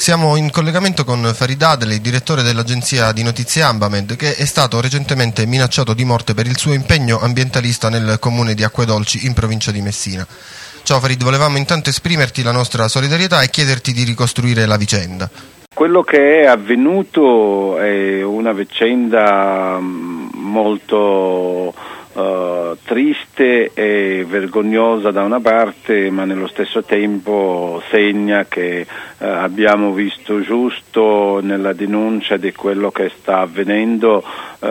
Siamo in collegamento con Farid Adel, direttore dell'agenzia di notizie Ambamed, che è stato recentemente minacciato di morte per il suo impegno ambientalista nel comune di Acquedolci in provincia di Messina. Ciao Farid, volevamo intanto esprimerti la nostra solidarietà e chiederti di ricostruire la vicenda. Quello che è avvenuto è una vicenda molto triste e vergognosa da una parte, ma nello stesso tempo segna che abbiamo visto giusto nella denuncia di quello che sta avvenendo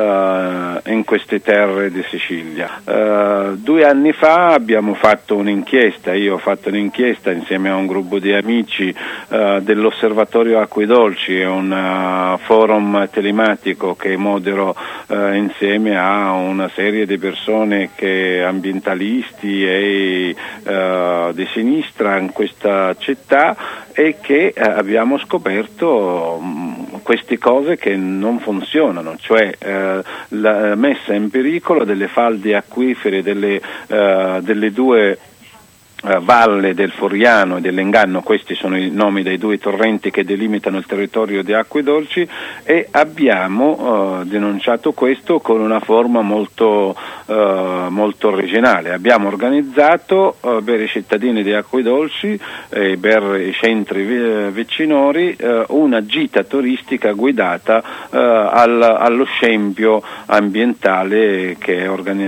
in queste terre di Sicilia. 2 anni fa abbiamo fatto un'inchiesta, io ho fatto un'inchiesta insieme a un gruppo di amici dell'Osservatorio Acquedolci, è un forum telematico che modero insieme a una serie di persone ambientalisti e di sinistra in questa città, e che abbiamo scoperto queste cose che non funzionano, cioè la messa in pericolo delle falde acquifere delle 2 valle del Foriano e dell'Enganno. Questi sono i nomi dei 2 torrenti che delimitano il territorio di Acquedolci, e abbiamo denunciato questo con una forma molto originale. Abbiamo organizzato per i cittadini di Acquedolci e per i centri vicinori una gita turistica guidata allo scempio ambientale che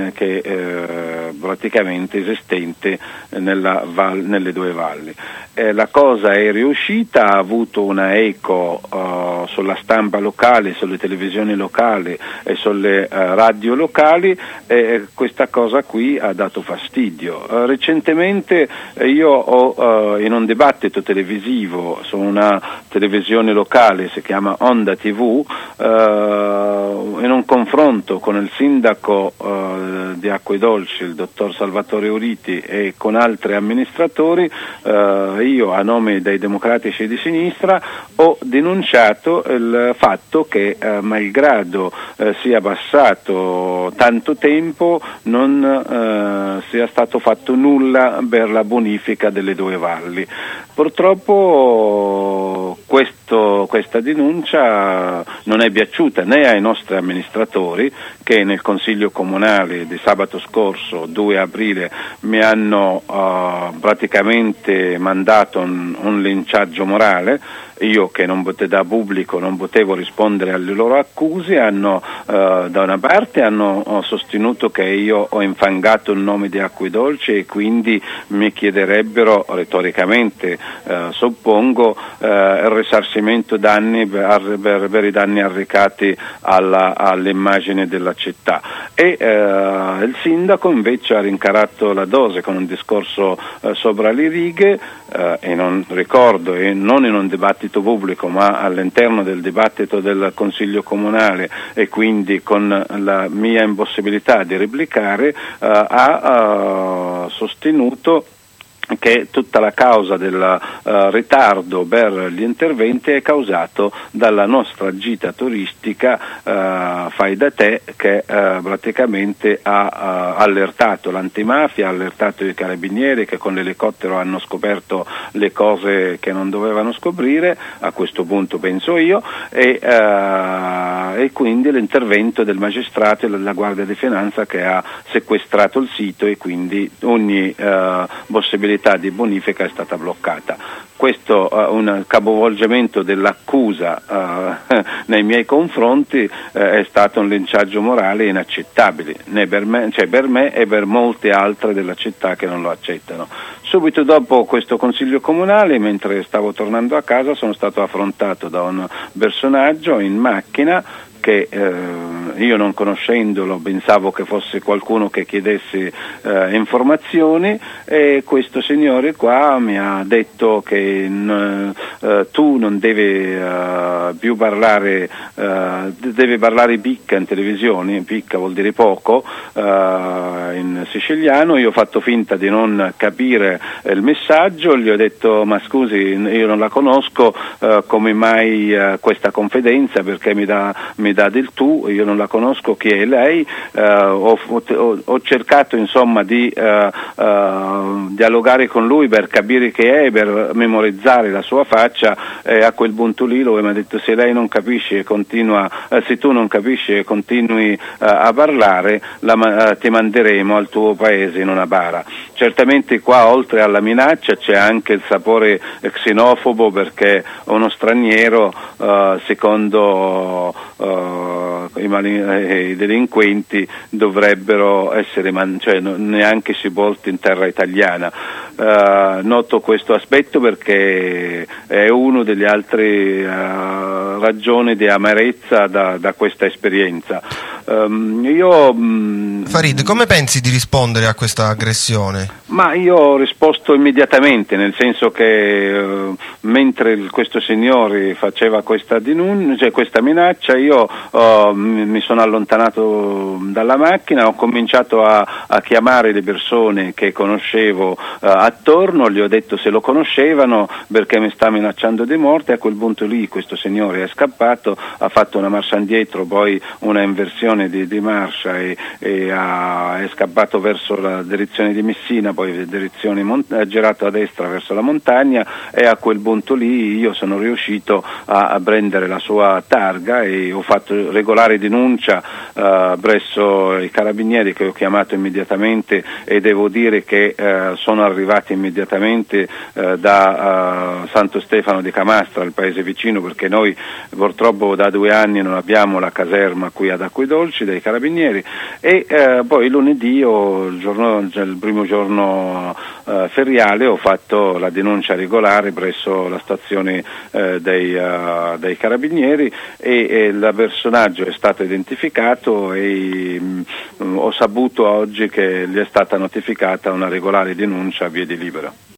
è praticamente esistente nelle 2 valli. La cosa è riuscita, ha avuto una eco sulla stampa locale, sulle televisioni locali e sulle radio locali, e questa cosa qui ha dato fastidio. Recentemente io ho in un dibattito televisivo su una televisione locale, si chiama Onda TV, in un confronto con il sindaco di Acquedolci, il dottor Salvatore Uriti, e con altri amministratori, io a nome dei democratici di sinistra ho denunciato il fatto che malgrado sia passato tanto tempo non sia stato fatto nulla per la bonifica delle 2 valli. Purtroppo questa denuncia non è piaciuta né ai nostri amministratori, che nel Consiglio Comunale di sabato scorso, 2 aprile, mi hanno praticamente mandato un linciaggio morale. Io, che da pubblico non potevo rispondere alle loro accuse, da una parte hanno sostenuto che io ho infangato il nome di Acquedolci e quindi mi chiederebbero retoricamente, suppongo, il risarcimento danni per i danni arrecati all'immagine della città, e il sindaco invece ha rincarato la dose con un discorso sopra le righe, e non ricordo, e non in un dibattito pubblico ma all'interno del dibattito del Consiglio Comunale, e quindi con la mia impossibilità di replicare, ha sostenuto che tutta la causa del ritardo per gli interventi è causato dalla nostra gita turistica fai da te, che praticamente ha allertato l'antimafia, ha allertato i carabinieri, che con l'elicottero hanno scoperto le cose che non dovevano scoprire, a questo punto penso io, e quindi l'intervento del magistrato e della Guardia di Finanza, che ha sequestrato il sito, e quindi ogni possibilità di bonifica è stata bloccata. Questo un capovolgimento dell'accusa nei miei confronti è stato un linciaggio morale inaccettabile, per me e per molte altre della città che non lo accettano. Subito dopo questo Consiglio Comunale, mentre stavo tornando a casa, sono stato affrontato da un personaggio in macchina che io, non conoscendolo, pensavo che fosse qualcuno che chiedesse informazioni, e questo signore qua mi ha detto che tu non devi più parlare, deve parlare picca in televisione. Picca vuol dire poco in siciliano. Io ho fatto finta di non capire il messaggio, gli ho detto: ma scusi, io non la conosco, come mai questa confidenza, perché mi dà del tu, io non la la conosco chi è lei, ho cercato insomma di dialogare con lui per capire chi è, per memorizzare la sua faccia, e a quel punto lì lui mi ha detto: se lei non capisce e continua, se tu non capisci e continui a parlare, ti manderemo al tuo paese in una bara. Certamente qua, oltre alla minaccia, c'è anche il sapore xenofobo, perché uno straniero, secondo i delinquenti, dovrebbero essere neanche sepolti in terra italiana. Noto questo aspetto perché è uno degli altri ragioni di amarezza da questa esperienza. Farid, come pensi di rispondere a questa aggressione? Ma io ho risposto immediatamente, nel senso che mentre questo signore faceva questa denuncia, questa minaccia, io mi sono allontanato dalla macchina, ho cominciato a chiamare le persone che conoscevo attorno, gli ho detto se lo conoscevano perché mi sta minacciando di morte. A quel punto lì questo signore è scappato, ha fatto una marcia indietro, poi una inversione di marcia e è scappato verso la direzione di Messina, poi ha girato a destra verso la montagna, e a quel punto lì io sono riuscito a prendere la sua targa e ho fatto regolare denuncia presso i carabinieri, che ho chiamato immediatamente, e devo dire che sono arrivati immediatamente da Santo Stefano di Camastra, il paese vicino, perché noi purtroppo da 2 anni non abbiamo la caserma qui ad Acquedolci dei carabinieri, e poi lunedì, il primo giorno feriale, ho fatto la denuncia regolare presso la stazione dei carabinieri, e il personaggio è stato identificato, e ho saputo oggi che gli è stata notificata una regolare denuncia a piede libero.